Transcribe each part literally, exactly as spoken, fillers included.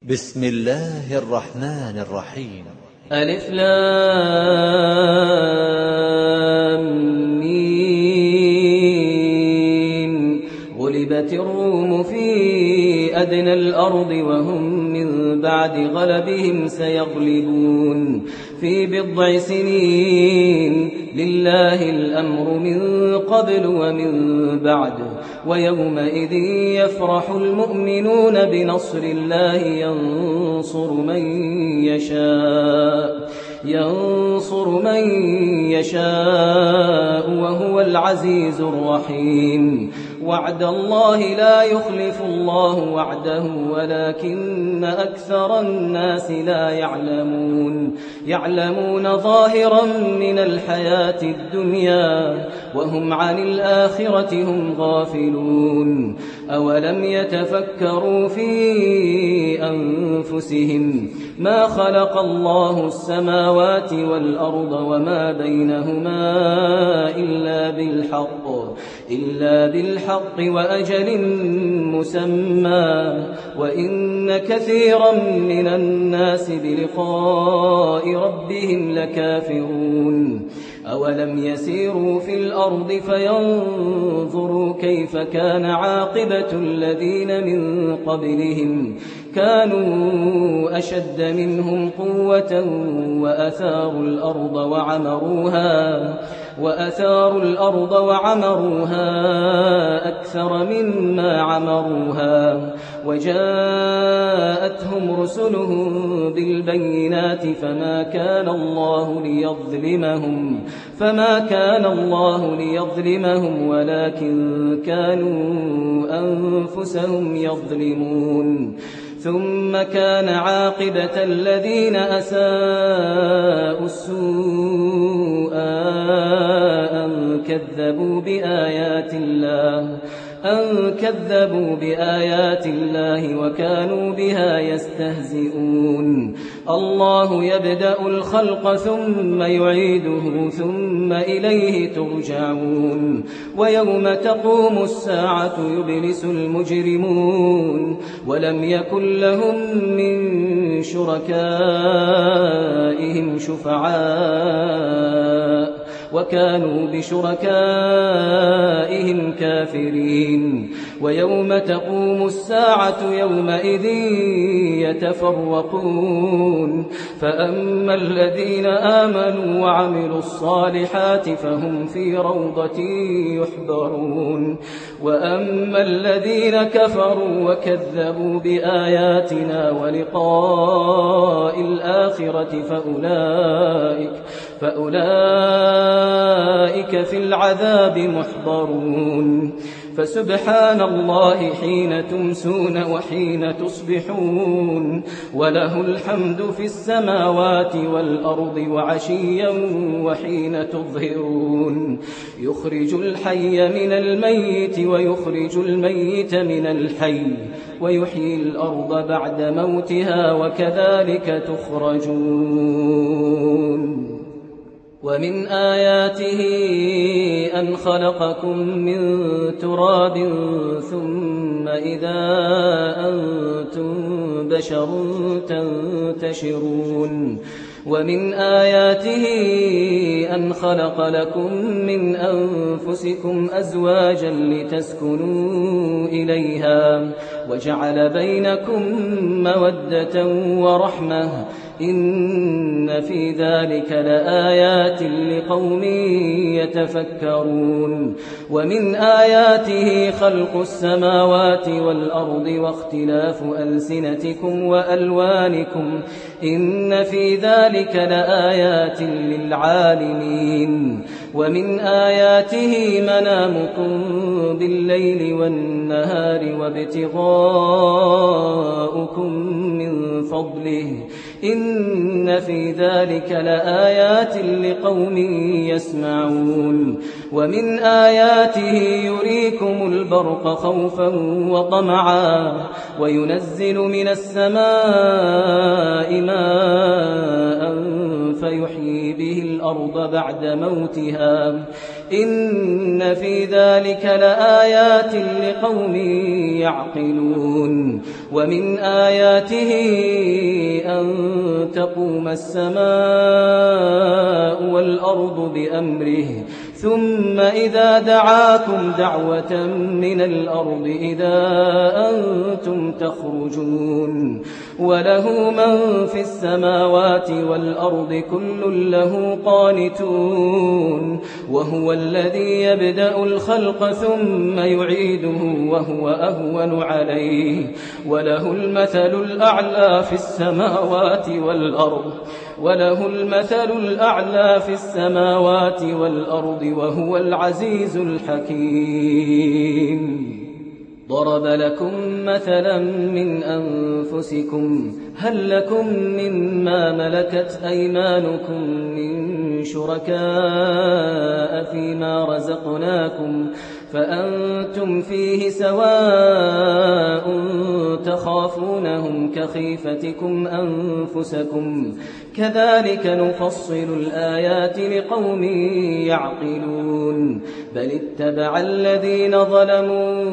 بسم الله الرحمن الرحيم. ألف لام ميم. غلبت الروم في أدنى الأرض وهم من بعد غلبهم سيغلبون في بضع سنين. لله الأمر من قبل ومن بعد ويومئذ يفرح المؤمنون بنصر الله ينصر من يشاء ينصر من يشاء وهو العزيز الرحيم. وعد الله لا يخلف الله وعده ولكن أكثر الناس لا يعلمون يعلمون ظاهرا من الحياة الدنيا وهم عن الآخرة هم غافلون. أولم يتفكروا في أنفسهم ما خلق الله السماوات والأرض وما بينهما إلا بالحق إلا بالحق وأجل مسمى وإن كثيرا من الناس بلقاء ربهم لكافرون. أولم يسيروا في الأرض فينظروا كيف كان عاقبة الذين من قبلهم كانوا أشد منهم قوة وأثاروا الأرض وعمروها وأثاروا الأرض وعمروها أكثر مما عمروها وجاءتهم رسلهم بالبينات فما كان الله ليظلمهم فما كان الله ليظلمهم ولكن كانوا أنفسهم يظلمون. ثم كان عاقبة الذين أساءوا السوء أن كذبوا بآيات الله أن كذبوا بآيات الله وكانوا بها يستهزئون. الله يبدأ الخلق ثم يعيده ثم إليه ترجعون. ويوم تقوم الساعة يبلس المجرمون ولم يكن لهم من شركائهم شفعاء وكانوا بشركائهم كافرين. ويوم تقوم الساعة يومئذ يتفرقون فأما الذين آمنوا وعملوا الصالحات فهم في روضة يحبرون وأما الذين كفروا وكذبوا بآياتنا ولقاء الآخرة فأولئك فأولئك في العذاب محضرون. فسبحان الله حين تمسون وحين تصبحون وله الحمد في السماوات والأرض وعشيا وحين تظهرون. يخرج الحي من الميت ويخرج الميت من الحي ويحيي الأرض بعد موتها وكذلك تخرجون. ومن آياته أن خلقكم من تراب ثم إذا أنتم بشر تنتشرون. ومن آياته أن خلق لكم من أنفسكم أزواجا لتسكنوا إليها وجعل بينكم مودة ورحمة إن في ذلك لآيات لقوم يتفكرون. ومن آياته خلق السماوات والأرض واختلاف ألسنتكم وألوانكم إن في ذلك لآيات للعالمين. ومن آياته منامكم بالليل والنهار وابتغاؤكم من فضله إن في ذلك لآيات لقوم يسمعون. ومن آياته يريكم البرق خوفا وطمعا وينزل من السماء ماء فيحيي به الأرض الأرض بعد موتها إن في ذلك لآيات لقوم يعقلون ومن آياته أن تقوم السماء والأرض بأمره ثم إذا دعاكم دعوة من الأرض إذا أنتم تخرجون وله من في السماوات والأرض كل له قانتون وهو الذي يبدأ الخلق ثم يعيده وهو أهون عليه وله المثل الأعلى في السماوات والأرض وله المثل الأعلى في السماوات والأرض وهو العزيز الحكيم ضرب لكم مثلا من أنفسكم هل لكم مما ملكت أيمانكم من شركاء فيما رزقناكم فأنتم فيه سواء تخافونهم كخيفتكم أنفسكم كذلك نفصل الآيات لقوم يعقلون بل اتبع الذين ظلموا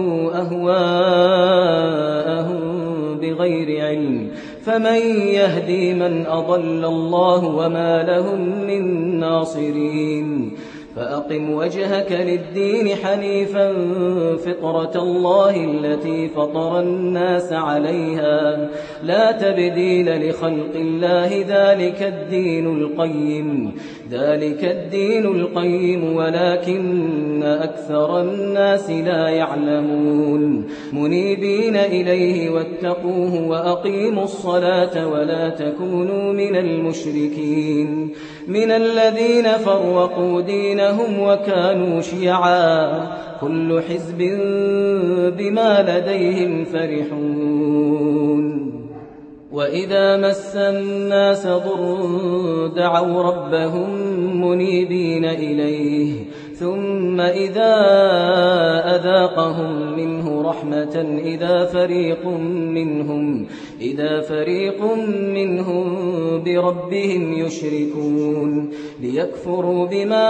أهواءهم بغير علم فمن يهدي من أضل الله وما لهم من ناصرين فأقم وجهك للدين حنيفا فطرة الله التي فطر الناس عليها لا تبديل لخلق الله ذلك الدين القيم ذلك الدين القيم ولكن أكثر الناس لا يعلمون منيبين إليه واتقوه وأقيموا الصلاة ولا تكونوا من المشركين من الذين فرقوا دينهم وكانوا شيعا كل حزب بما لديهم فرحون وإذا مس الناس ضر دعوا ربهم منيبين إليه ثم إذا أذاقهم منه رحمة إذا فريق منهم إذا فريق منهم بربهم يشركون ليكفروا بما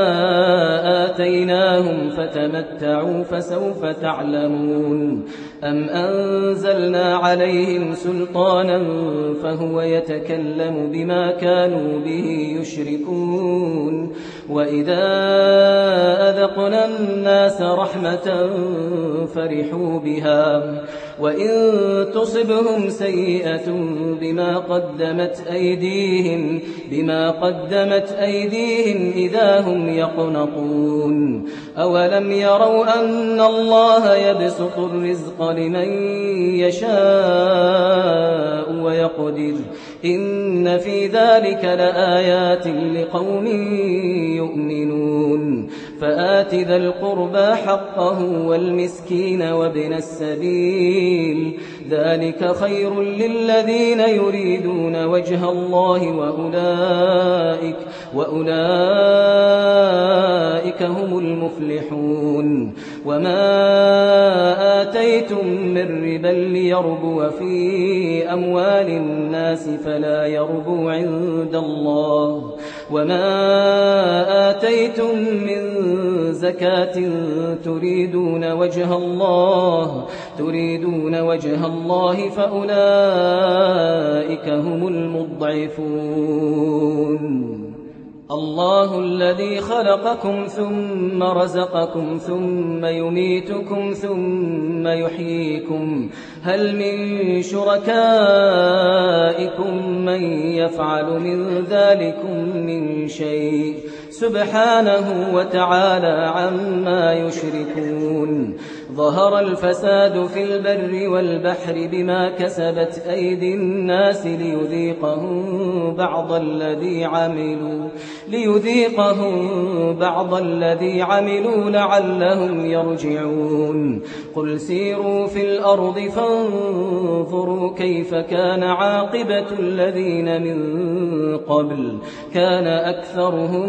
آتيناهم فتمتعوا فسوف تعلمون أم أنزلنا عليهم سلطانا فهو يتكلم بما كانوا به يشركون وإذا أذقنا الناس رحمة فرحوا بها وإن تصبهم سيئة بما قدمت أيديهم بما قدمت أيديهم إذا هم يقنطون أولم يروا أن الله يبسط الرزق لمن يشاء ويقدر إن في ذلك لآيات لقوم يؤمنون فآت ذا القربى حقه والمسكين وابن السبيل ذلك خير للذين يريدون وجه الله وأولئك, وأولئك هم المفلحون وما آتيتم من ربا ليربو في أموال الناس فلا يربو عند الله وما آتيتم من زكاة تريدون وجه الله تريدون وجه الله فأولئك هم المضعفون الله الذي خلقكم ثم رزقكم ثم يميتكم ثم يحييكم هل من شركائكم من يفعل من ذلكم من شيء سبحانه وتعالى عما يشركون ظهر الفساد في البر والبحر بما كسبت أيدي الناس ليذيقهم بعض الذي عملوا ليذيقهم بعض الذي عملوا لعلهم يرجعون قل سيروا في الأرض فانظروا فانظروا كيف كان عاقبة الذين من قبل كان أكثرهم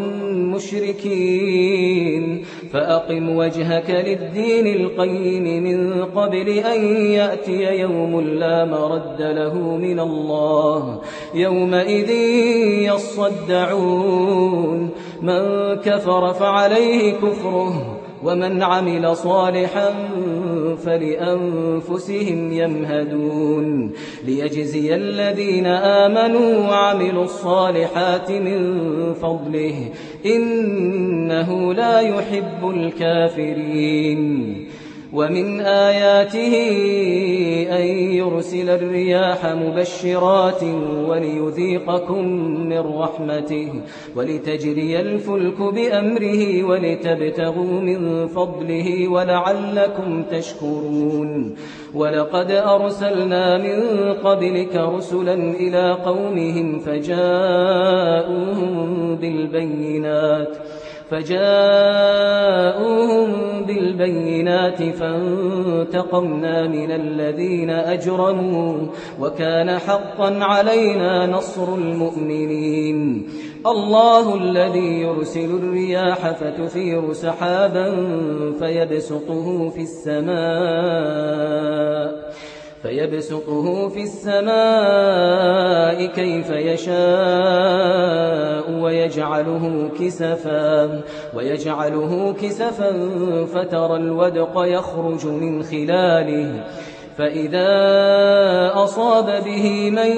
مشركين فأقم وجهك للدين القيم من قبل أن يأتي يوم لا مرد له من الله يومئذ يصدعون من كفر فعليه كفره ومن عمل صالحا فلأنفسهم يمهدون ليجزي الذين آمنوا وعملوا الصالحات من فضله إنه لا يحب الكافرين ومن آياته أن يرسل الرياح مبشرات وليذيقكم من رحمته ولتجري الفلك بأمره ولتبتغوا من فضله ولعلكم تشكرون ولقد أرسلنا من قبلك رسلا إلى قومهم فجاءوهم بالبينات فجاءوهم بالبينات فانتقمنا من الذين أجرموا وكان حقا علينا نصر المؤمنين الله الذي يرسل الرياح فتثير سحابا فيبسطه في السماء فيبسطه في السماء كيف يشاء ويجعله كسفا ويجعله كسفا فترى الودق يخرج من خلاله فإذا أصاب به من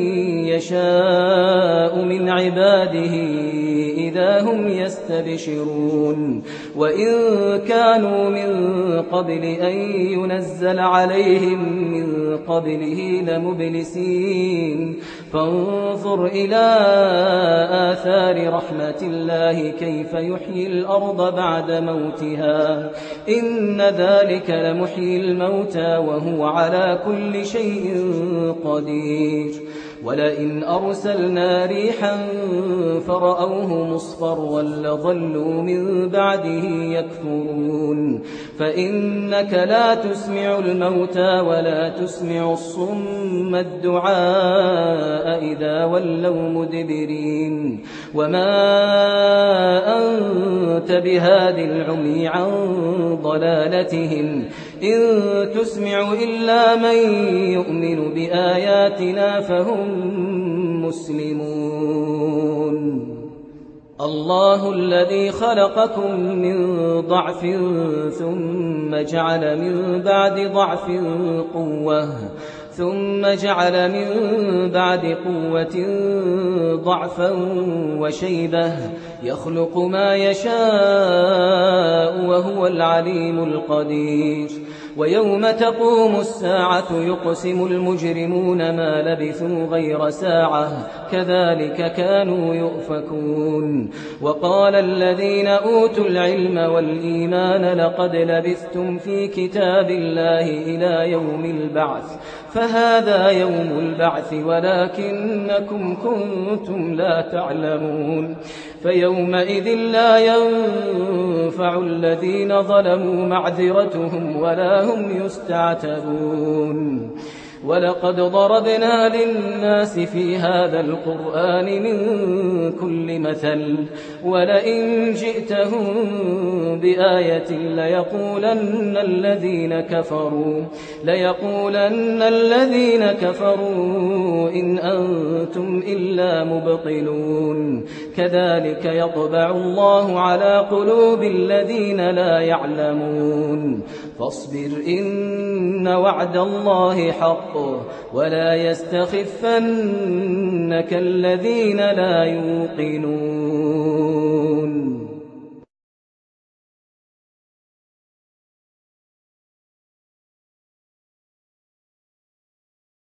يشاء من عباده إذا هم يستبشرون وإن كانوا من قبل أن ينزل عليهم من قبله لمبلسين فانظر إلى آثار رحمة الله كيف يحيي الأرض بعد موتها إن ذلك لمحيي الموتى وهو على كل شيء قدير ولئن أرسلنا ريحا فرأوه مصفرا لظلوا من بعده يكفرون فإنك لا تسمع الموتى ولا تسمع الصم الدعاء إذا ولوا مدبرين وما أنت بهاد العمي عن ضلالتهم إن تسمع إلا من يؤمن بآياتنا فهم مسلمون الله الذي خلقكم من ضعف ثم جعل من بعد ضعف قوة ثم جعل من بعد قوة ضعفا وشيبة يخلق ما يشاء وهو العليم القدير ويوم تقوم الساعة يقسم المجرمون ما لبثوا غير ساعة كذلك كانوا يؤفكون وقال الذين أوتوا العلم والإيمان لقد لبثتم في كتاب الله إلى يوم البعث فهذا يوم البعث ولكنكم كنتم لا تعلمون فيومئذ لا ينفع الذين ظلموا معذرتهم ولا هم يستعتبون ولقد ضربنا للناس في هذا القرآن من كل مثل ولئن جئتهم بآية ليقولن الذين كفروا ليقولن الذين كفروا إن أنتم إلا مبطلون كذلك يطبع الله على قلوب الذين لا يعلمون فاصبر إن وعد الله حق ولا يستخفنك الذين لا يوقنون